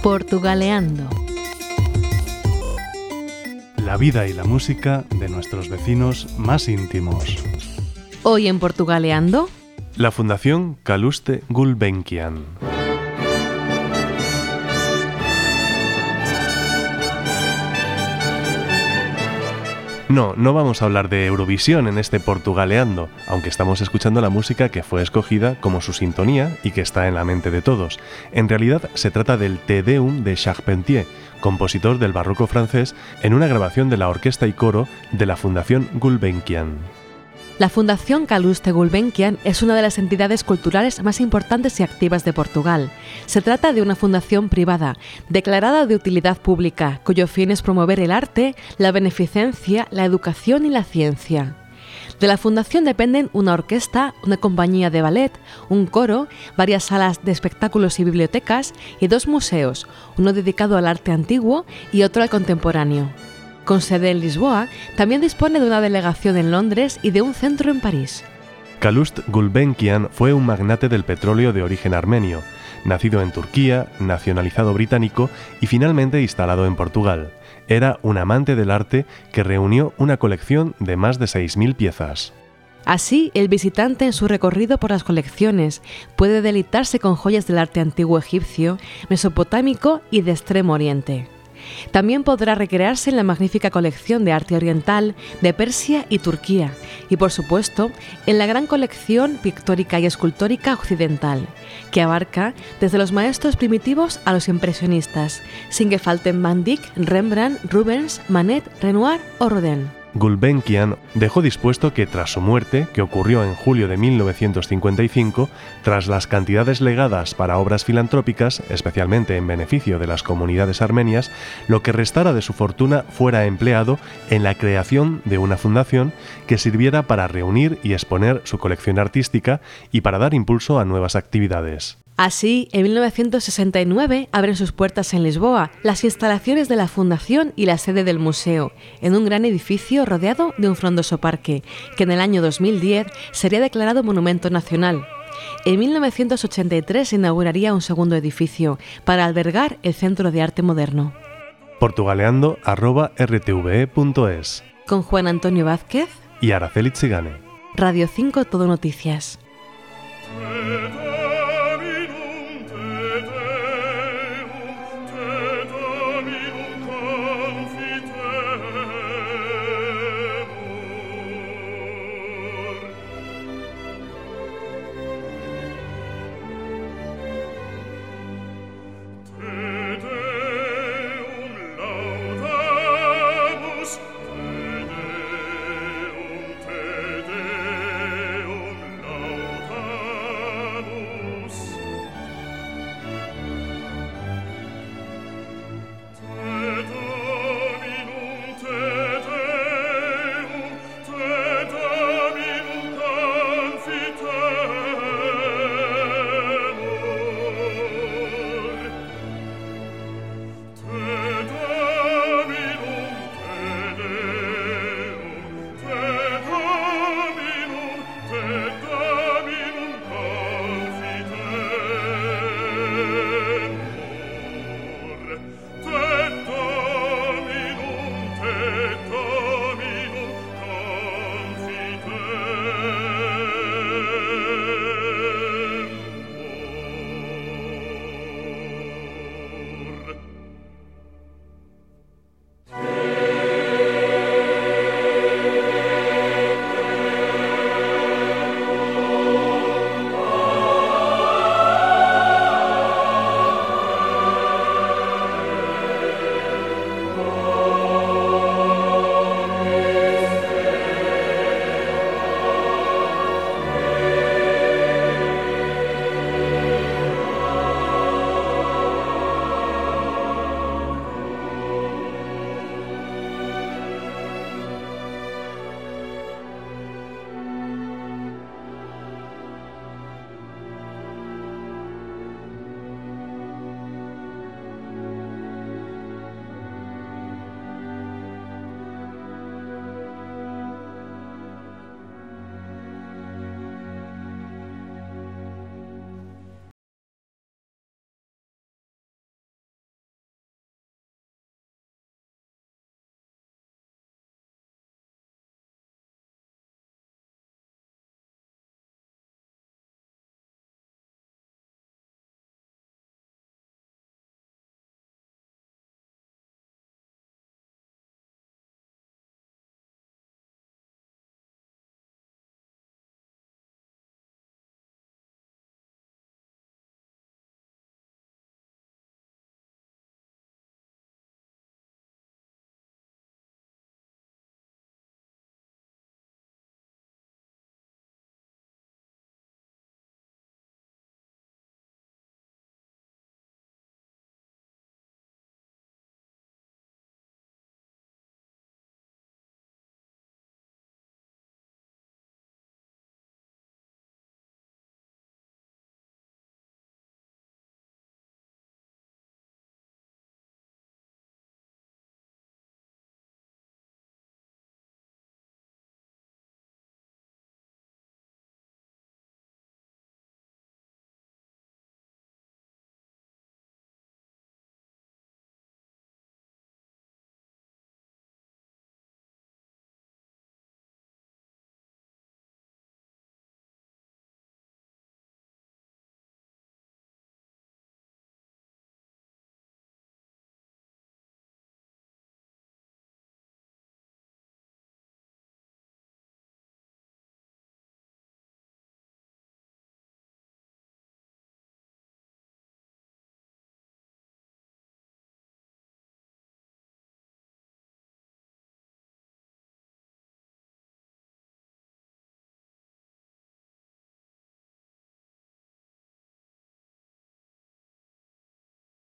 Portugaleando. La vida y la música de nuestros vecinos más íntimos. Hoy en Portugaleando, la Fundación Calouste Gulbenkian. No vamos a hablar de Eurovisión en este Portugaleando, aunque estamos escuchando la música que fue escogida como su sintonía y que está en la mente de todos. En realidad se trata del Te Deum de Charpentier, compositor del barroco francés, en una grabación de la orquesta y coro de la Fundación Gulbenkian. La Fundación Calouste Gulbenkian es una de las entidades culturales más importantes y activas de Portugal. Se trata de una fundación privada, declarada de utilidad pública, cuyo fin es promover el arte, la beneficencia, la educación y la ciencia. De la fundación dependen una orquesta, una compañía de ballet, un coro, varias salas de espectáculos y bibliotecas y 2 museos, uno dedicado al arte antiguo y otro al contemporáneo. Con sede en Lisboa, también dispone de una delegación en Londres y de un centro en París. Calouste Gulbenkian fue un magnate del petróleo de origen armenio, nacido en Turquía, nacionalizado británico y finalmente instalado en Portugal. Era un amante del arte que reunió una colección de más de 6.000 piezas. Así, el visitante en su recorrido por las colecciones puede deleitarse con joyas del arte antiguo egipcio, mesopotámico y de Extremo Oriente. También podrá recrearse en la magnífica colección de arte oriental de Persia y Turquía y, por supuesto, en la gran colección pictórica y escultórica occidental, que abarca desde los maestros primitivos a los impresionistas, sin que falten Van Dyck, Rembrandt, Rubens, Manet, Renoir o Rodin. Gulbenkian dejó dispuesto que tras su muerte, que ocurrió en julio de 1955, tras las cantidades legadas para obras filantrópicas, especialmente en beneficio de las comunidades armenias, lo que restara de su fortuna fuera empleado en la creación de una fundación que sirviera para reunir y exponer su colección artística y para dar impulso a nuevas actividades. Así, en 1969 abren sus puertas en Lisboa las instalaciones de la Fundación y la sede del museo, en un gran edificio rodeado de un frondoso parque, que en el año 2010 sería declarado Monumento Nacional. En 1983 se inauguraría un segundo edificio para albergar el Centro de Arte Moderno. Portugaleando@rtve.es. Con Juan Antonio Vázquez y Araceli Chigane. Radio 5 Todo Noticias.